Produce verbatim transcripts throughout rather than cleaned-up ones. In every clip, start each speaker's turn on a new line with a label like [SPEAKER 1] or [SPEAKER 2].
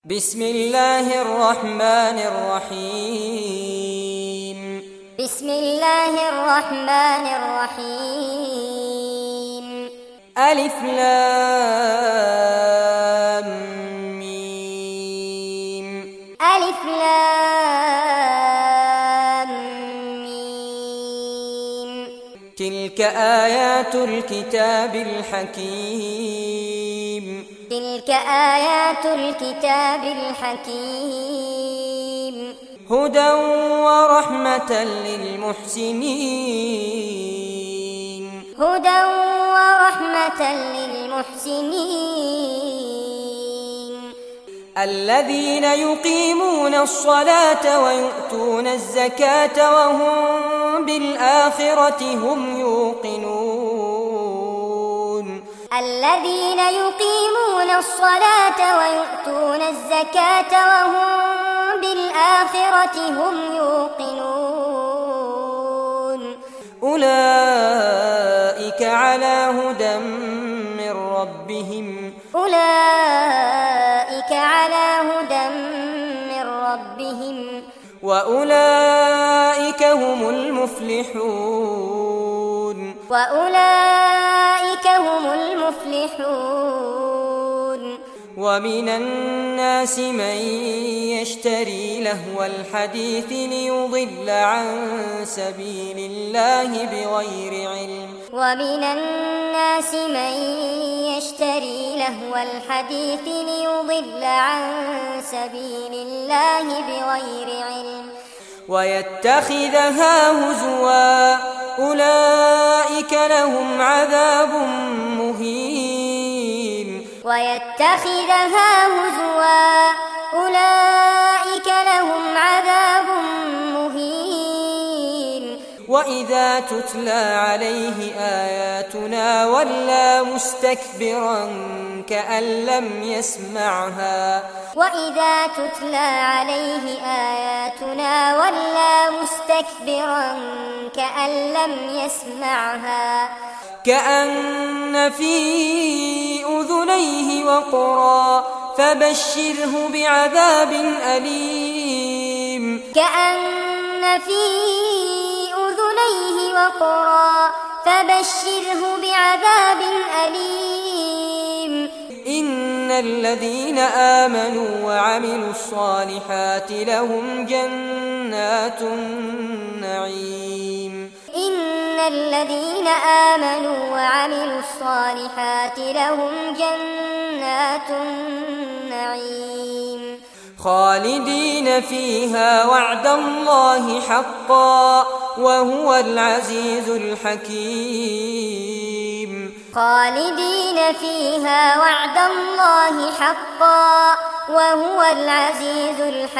[SPEAKER 1] بسم الله الرحمن الرحيم
[SPEAKER 2] بسم الله الرحمن الرحيم
[SPEAKER 1] ألف لام ميم
[SPEAKER 2] ألف لام ميم
[SPEAKER 1] تلك آيات الكتاب الحكيم
[SPEAKER 2] تلك آيات الكتاب الحكيم
[SPEAKER 1] هدى ورحمة للمحسنين
[SPEAKER 2] هدى ورحمة للمحسنين
[SPEAKER 1] الذين يقيمون الصلاة ويؤتون الزكاة وهم بالآخرة هم يوقنون
[SPEAKER 2] الذين يقيمون الصلاة ويؤتون الزكاة وهم بالآخرة هم يوقنون
[SPEAKER 1] أولئك على هدى من ربهم
[SPEAKER 2] أولئك على هدى من ربهم
[SPEAKER 1] وأولئك هم المفلحون
[SPEAKER 2] وأولئك هم المفلحون
[SPEAKER 1] ومن الناس من يشتري لهو الحديث ليضل عن سبيل الله بغير علم
[SPEAKER 2] ومن الناس من يشتري لهو الحديث ليضل عن سبيل الله بغير علم
[SPEAKER 1] ويتخذها هزوا أولئك لهم عذاب مهين
[SPEAKER 2] ويتخذها هزوا أولئك لهم عذاب مهين
[SPEAKER 1] وإذا تتلى عليه آياتنا ولى مستكبرا كأن لم يسمعها
[SPEAKER 2] وإذا تتلى عليه آياتنا ولى مستكبرا كأن لم يسمعها
[SPEAKER 1] كأن في أذنيه وقرا فبشره بعذاب أليم
[SPEAKER 2] كأن في أذنيه وقرا فبشره بعذاب أليم
[SPEAKER 1] إن الذين آمنوا وعملوا الصالحات لهم جنات النعيم
[SPEAKER 2] إن الذين آمنوا وعملوا الصالحات لهم جنات النعيم
[SPEAKER 1] خالدين فيها وعد الله حقا وهو العزيز الحكيم
[SPEAKER 2] خالدين فيها وعد الله حقا وهو العزيز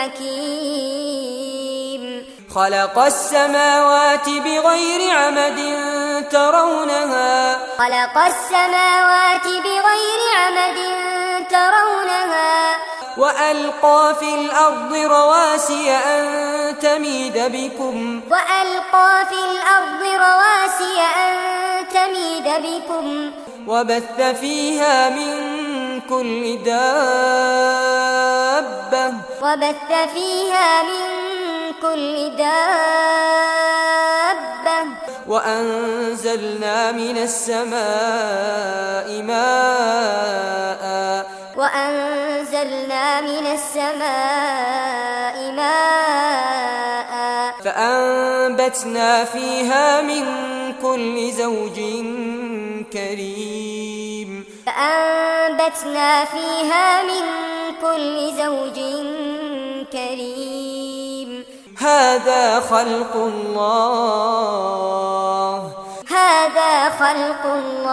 [SPEAKER 2] الحكيم
[SPEAKER 1] خلق السماوات بغير عمد ترونها
[SPEAKER 2] خلق السماوات بغير عمد ترونها
[SPEAKER 1] وألقى في الأرض رواسي أن تميد بكم
[SPEAKER 2] وألقى في الأرض رواسي أن تميد بكم
[SPEAKER 1] وبث فيها من كل دابة
[SPEAKER 2] وبث فيها من كل دابة
[SPEAKER 1] وأنزلنا من السماء ماء
[SPEAKER 2] وأنزلنا من السماء ماء
[SPEAKER 1] فأنبتنا فيها من كل زوج كريم
[SPEAKER 2] فأنبتنا فيها من كل زوج كريم
[SPEAKER 1] هذا خلق الله
[SPEAKER 2] هذا خلق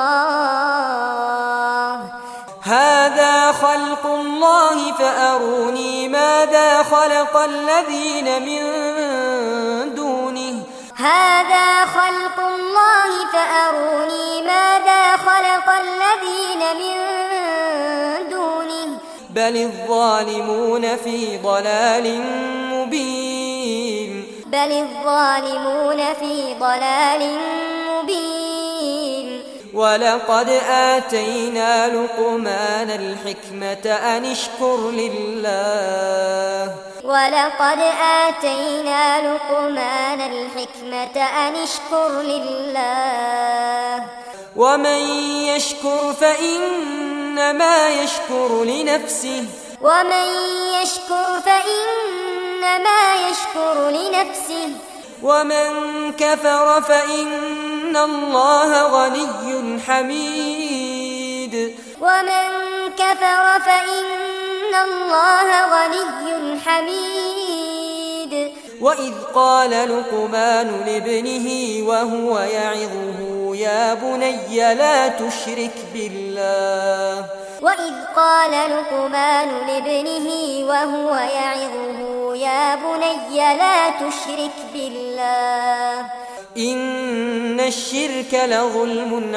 [SPEAKER 2] الله
[SPEAKER 1] هذا خلق الله فأروني ماذا خلق الذين من دونه
[SPEAKER 2] هذا خلق الله فأروني ماذا خلق الذين من دونه
[SPEAKER 1] بل الظالمون في ضلال مبين
[SPEAKER 2] بل الظالمون في ضلال مبين
[SPEAKER 1] ولقد آتينا لقمان الحكمة أن اشكر لله
[SPEAKER 2] ولقد آتينا لقمان الحكمة أن اشكر لله
[SPEAKER 1] ومن يشكر فإنما يشكر لنفسه
[SPEAKER 2] ومن يشكر فإنما يشكر لنفسه
[SPEAKER 1] ومن كفر فإن الله غني حميد
[SPEAKER 2] ومن كفر فإن الله غني حميد
[SPEAKER 1] وإذ قال لقمان لابنه وهو يعظه يا بني لا تشرك بالله
[SPEAKER 2] وإذ قال لقمان لابنه وهو يعظه يا بني لا تشرك بالله
[SPEAKER 1] إن الشرك لظلم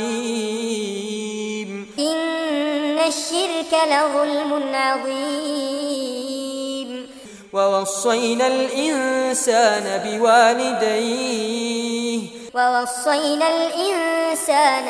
[SPEAKER 1] عظيم
[SPEAKER 2] إن الشرك لظلم عظيم
[SPEAKER 1] ووصينا الإنسان بوالديه
[SPEAKER 2] ووصينا الإنسان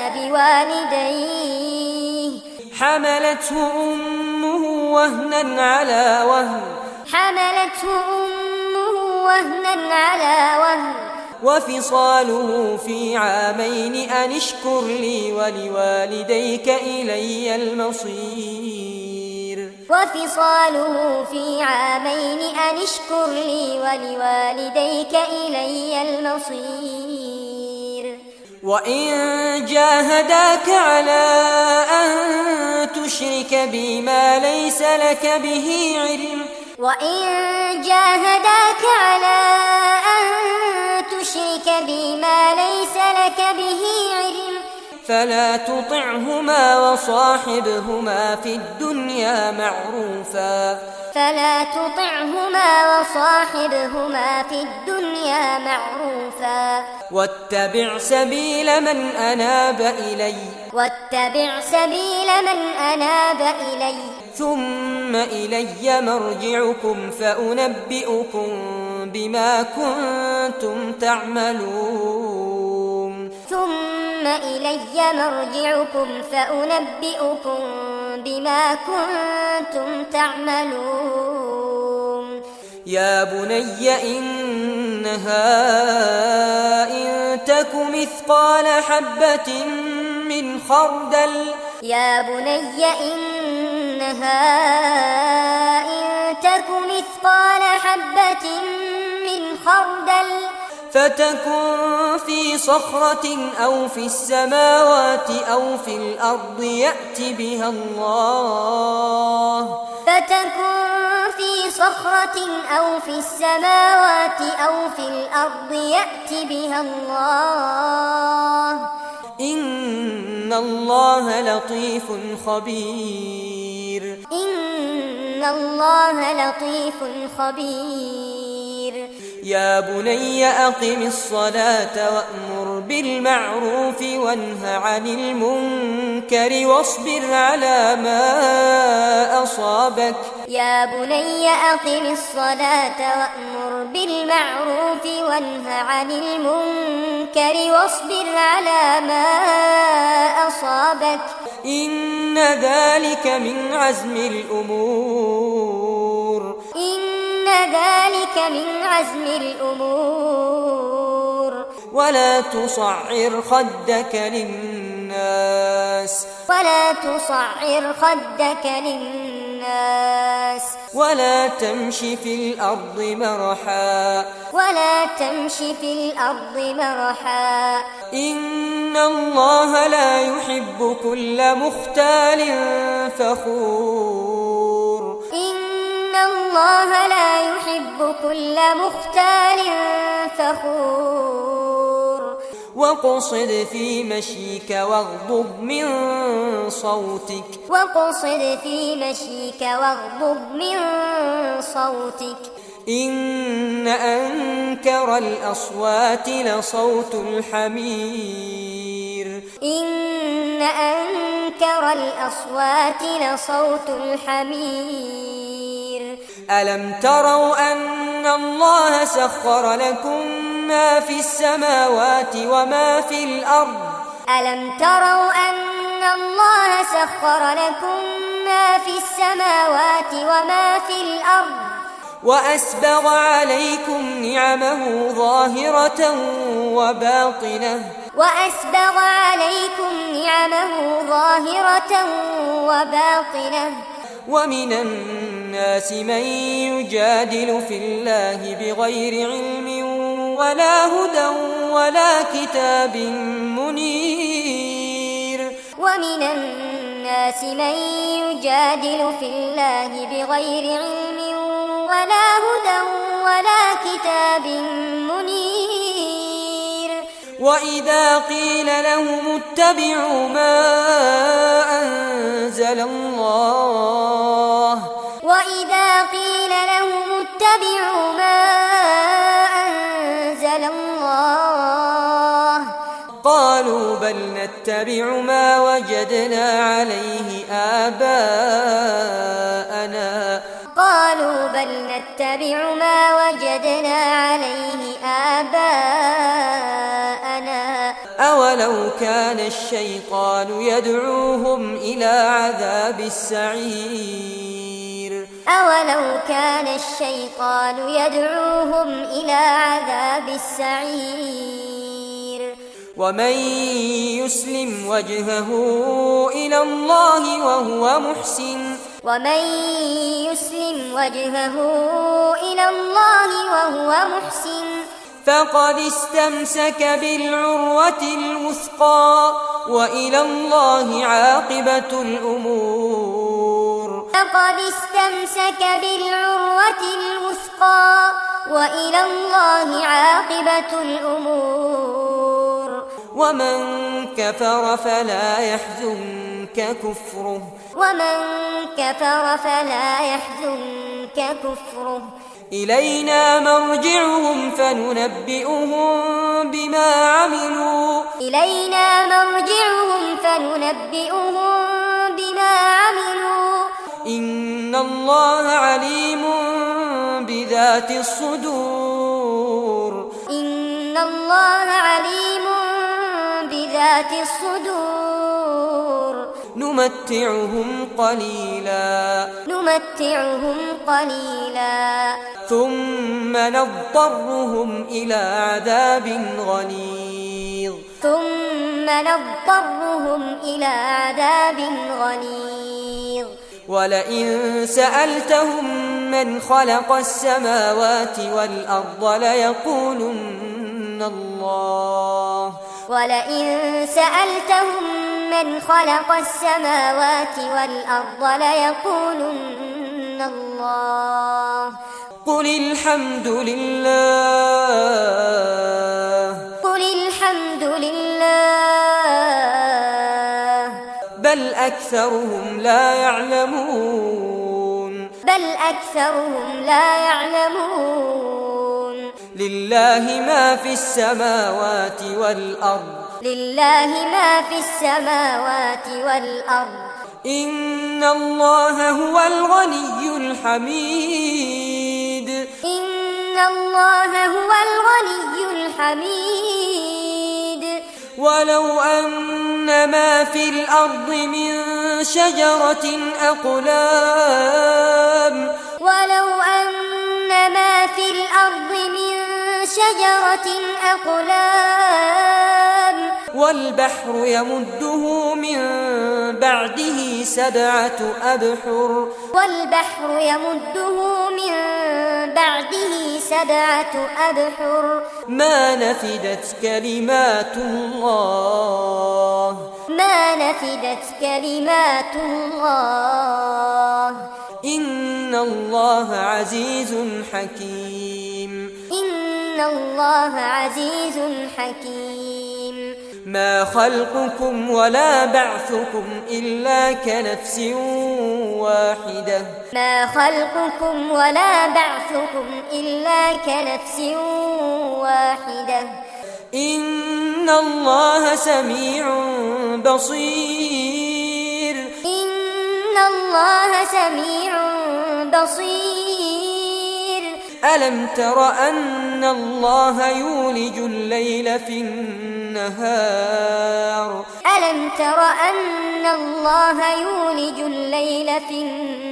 [SPEAKER 2] بوالديه
[SPEAKER 1] حملته أمه وهنا على وهن
[SPEAKER 2] حملته أمه وهنا على وهن
[SPEAKER 1] وفصاله في عامين أن اشكر لي ولوالديك إلي المصير
[SPEAKER 2] وفصاله في عامين أن اشكر لي ولوالديك إلي المصير
[SPEAKER 1] وإن جاهداك على أن تشرك بي ما ليس لك به علم
[SPEAKER 2] وإن جاهداك على أن تشرك بي ما ليس لك به علم
[SPEAKER 1] فلا تطعهما وصاحبهما في الدنيا معروفا
[SPEAKER 2] فلا تطعهما وصاحبهما في الدنيا معروفا
[SPEAKER 1] واتبع سبيل من أناب إلي
[SPEAKER 2] واتبع سبيل من أناب إلي
[SPEAKER 1] ثم إلي مرجعكم فأنبئكم بما كنتم تعملون
[SPEAKER 2] ثم إلي مرجعكم فأنبئكم بما كنتم تعملون
[SPEAKER 1] يا بني إنها إن تك مثقال حبة من خردل
[SPEAKER 2] يا بني إنها إن تك مثقال حبة من خردل
[SPEAKER 1] فتكن في صخرة أو في السماوات أو في الأرض يأت بها الله
[SPEAKER 2] فتكن في صخرة أو في السماوات أو في الأرض يأت بها الله
[SPEAKER 1] إن الله لطيف خبير
[SPEAKER 2] إن الله لطيف خبير
[SPEAKER 1] يا بني أقم الصلاة وأمر بالمعروف وانه عن المنكر واصبر على ما أصابك
[SPEAKER 2] يا بني أقم الصلاة وأمر بالمعروف وانه عن المنكر واصبر على ما أصابك
[SPEAKER 1] إن ذلك من عزم الأمور
[SPEAKER 2] إن ذلك من عزم الأمور
[SPEAKER 1] ولا تصعر خدك للناس
[SPEAKER 2] ولا تصعر خدك للناس
[SPEAKER 1] ولا تمش في الأرض مرحا
[SPEAKER 2] ولا تمش في الأرض مرحا
[SPEAKER 1] إن الله لا يحب كل مختال فخور
[SPEAKER 2] إن الله لا يحب كل مختال فخور
[SPEAKER 1] وقصد في مشيك واغضب من صوتك
[SPEAKER 2] وقصد في مشيك واغضب من صوتك
[SPEAKER 1] إن أنكر الأصوات لصوت الحمير
[SPEAKER 2] إن أنكر الأصوات لصوت الحمير
[SPEAKER 1] ألم تروا أن الله سخر لكم ما في السماوات وما في الأرض
[SPEAKER 2] ألم تروا أن الله سخر لكم ما في السماوات وما في الأرض
[SPEAKER 1] وأسبغ عليكم نعمه ظاهرة وباطنة
[SPEAKER 2] وأسبغ عليكم نعمه ظاهرة وباطنة
[SPEAKER 1] ومن الناس من يجادل في الله بغير علم ولا هدى ولا كتاب منير
[SPEAKER 2] ومن الناس من يجادل في الله بغير علم ولا هدى ولا كتاب منير
[SPEAKER 1] وإذا قيل لهم اتبعوا ما أنزل الله
[SPEAKER 2] وإذا قيل لهم اتبعوا ما أنزل الله
[SPEAKER 1] قالوا بل نتبع ما وجدنا عليه آباءنا
[SPEAKER 2] قالوا بل نتبع ما وجدنا عليه آباءنا
[SPEAKER 1] أولو كان الشيطان يدعوهم إلى عذاب السعير
[SPEAKER 2] أولو كان الشيطان يدعوهم إلى عذاب السعير
[SPEAKER 1] ومن يسلم وجهه إلى الله وهو محسن
[SPEAKER 2] ومن يسلم وجهه إلى الله وهو محسن
[SPEAKER 1] فقد استمسك بالعروة الوثقى وإلى الله عاقبة الأمور
[SPEAKER 2] فقد استمسك بالعروة الوثقى وإلى الله عاقبة الأمور
[SPEAKER 1] ومن كفر فلا يحزنك كفره
[SPEAKER 2] ومن كفر فلا يحزنك كفره
[SPEAKER 1] إلينا مرجعهم فننبئهم بما عملوا
[SPEAKER 2] إلينا مرجعهم فننبئهم بما عملوا
[SPEAKER 1] إن الله عليم بذات الصدور
[SPEAKER 2] إن الله عليم بذات الصدور
[SPEAKER 1] نمتعهم قليلا
[SPEAKER 2] نمتعهم قليلا
[SPEAKER 1] ثم نضطرهم إلى عذاب غليظ
[SPEAKER 2] ثم نضطرهم إلى عذاب غليظ
[SPEAKER 1] ولئن سألتهم من خلق السماوات والأرض ليقولن الله
[SPEAKER 2] ولئن سألتهم من خلق السماوات والأرض ليقولن الله
[SPEAKER 1] قل الحمد لله
[SPEAKER 2] قل الحمد لله
[SPEAKER 1] بل أكثرهم لا يعلمون
[SPEAKER 2] بل أكثرهم لا يعلمون
[SPEAKER 1] لله ما في السماوات والأرض
[SPEAKER 2] لله ما في السماوات والأرض
[SPEAKER 1] إن الله هو الغني الحميد
[SPEAKER 2] إن الله هو الغني الحميد
[SPEAKER 1] ولو أن ما في الأرض من شجرة أقلام
[SPEAKER 2] ولو أن ما في الأرض من شجرة أقلام
[SPEAKER 1] والبحر يمده من بعده سبعة أبحر
[SPEAKER 2] والبحر يمده من بعده سبعة أبحر
[SPEAKER 1] ما نفدت كلمات الله
[SPEAKER 2] ما نفدت كلمات الله
[SPEAKER 1] إن الله عزيز حكيم
[SPEAKER 2] إن الله عزيز حكيم
[SPEAKER 1] ما خلقكم ولا بعثكم إلا كنفس واحدة
[SPEAKER 2] ما خلقكم ولا بعثكم إلا كنفس واحدة
[SPEAKER 1] إن الله سميع بصير
[SPEAKER 2] إن الله سميع بصير
[SPEAKER 1] ألم تر أن الله يولج الليل في النهار النهار
[SPEAKER 2] ألم تر أن الله يولج الليل في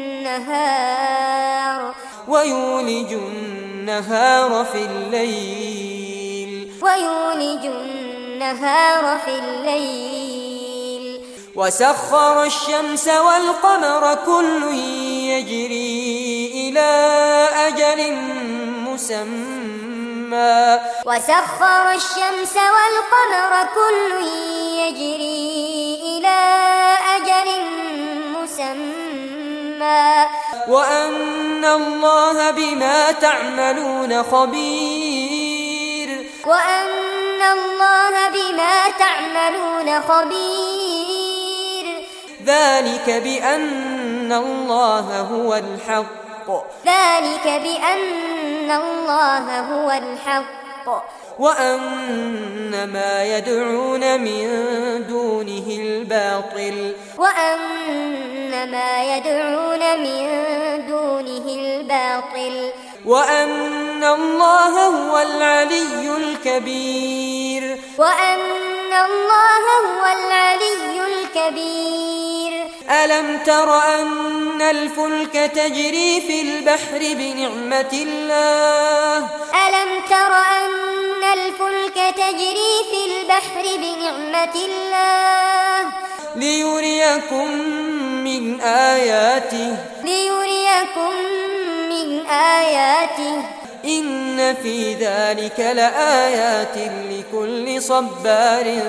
[SPEAKER 2] النهار
[SPEAKER 1] ويولج النهار في الليل
[SPEAKER 2] ويولج النهار في الليل
[SPEAKER 1] وسخر الشمس والقمر كل يجري إلى أجل مسمى
[SPEAKER 2] وسخر الشمس والقمر كل يجري إلى أجل مسمى
[SPEAKER 1] وأن الله بما تعملون خبير
[SPEAKER 2] وأن الله بما تعملون خبير
[SPEAKER 1] ذلك بأن الله هو الحق
[SPEAKER 2] ذلك بأن الله هو الحق
[SPEAKER 1] وأن ما يدعون من دونه الباطل
[SPEAKER 2] وأن ما يدعون من دونه الباطل
[SPEAKER 1] وأن الله هو العلي الكبير
[SPEAKER 2] وأن الله هو العلي الكبير
[SPEAKER 1] ألم تر أن الفلك تجري في البحر بنعمة الله
[SPEAKER 2] ألم تر أن الفلك تجري في البحر بنعمة الله
[SPEAKER 1] ليريكم من آياته
[SPEAKER 2] ليريكم من آياته
[SPEAKER 1] إن في ذلك لآيات لكل صبار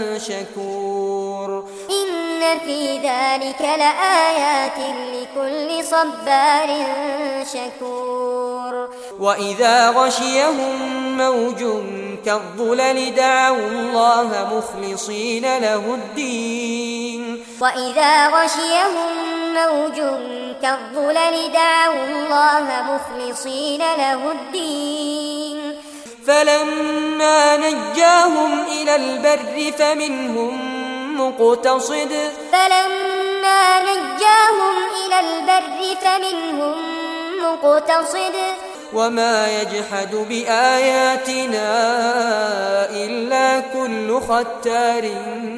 [SPEAKER 1] شكور
[SPEAKER 2] إن في ذلك لآيات لكل صبار شكور
[SPEAKER 1] وإذا غشيهم موج كالظلل دعوا الله مخلصين له الدين
[SPEAKER 2] وإذا غشيهم موج كالظلل دعوا الله مخلصين له الدين
[SPEAKER 1] فلما نجاهم إلى البر فمنهم مقتصد
[SPEAKER 2] فلما نجاهم إلى البر فمنهم مقتصد
[SPEAKER 1] وما يجحد بآياتنا إلا كل ختار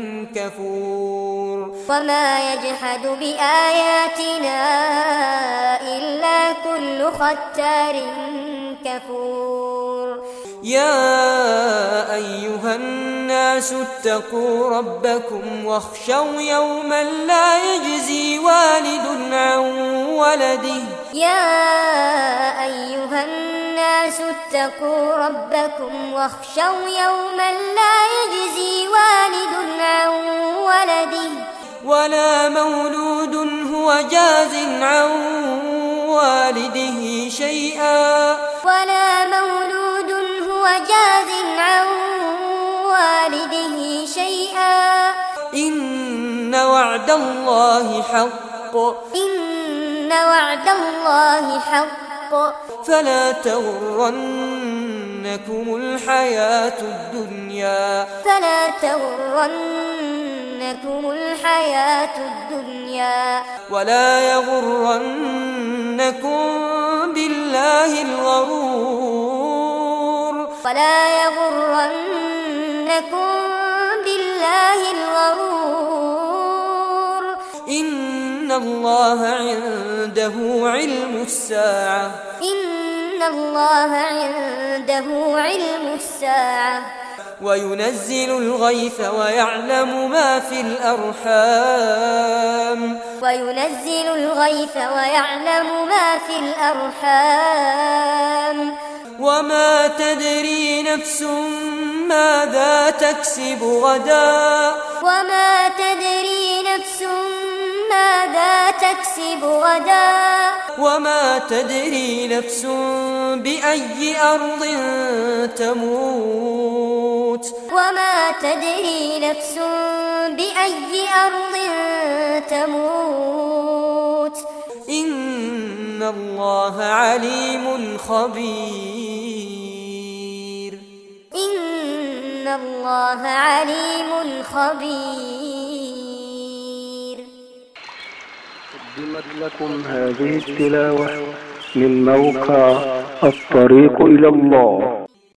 [SPEAKER 1] كفور
[SPEAKER 2] وما يجحد بآياتنا إلا كل ختار كفور
[SPEAKER 1] يا أيها الناس اتقوا ربكم واخشوا يوما لا يجزي والد عن ولده
[SPEAKER 2] يا أيها الناس اتقوا ربكم واخشوا يوما لا يجزي والد عن ولده
[SPEAKER 1] ولا مولود هو جاز عن والده شيئا
[SPEAKER 2] ولا مولود هو جاز عن والده شيئا
[SPEAKER 1] إن وعد الله حق
[SPEAKER 2] إن وعد الله حق
[SPEAKER 1] فلا تغرنكم الحياة الدنيا
[SPEAKER 2] فلا تغرنكم الحياة الدنيا
[SPEAKER 1] ولا يغرنكم بالله الغرور
[SPEAKER 2] ولا يغرنكم بالله الغرور
[SPEAKER 1] إن الله عنده علم الساعة
[SPEAKER 2] إن الله عنده علم الساعة
[SPEAKER 1] وينزل الغيث ويعلم ما في الأرحام
[SPEAKER 2] وينزل الغيث ويعلم ما في الأرحام
[SPEAKER 1] وما تدري نفس ماذا تكسب غدا
[SPEAKER 2] وما تدري نفس ماذا تكسب غدا
[SPEAKER 1] وما تدري نفس بأي أرض تموت
[SPEAKER 2] وما تدري نفس بأي أرض تموت
[SPEAKER 1] إن الله عليم خبير
[SPEAKER 2] إن الله عليم خبير.
[SPEAKER 3] قدمت لكم هذه التلاوة من موقع الطريق إلى الله.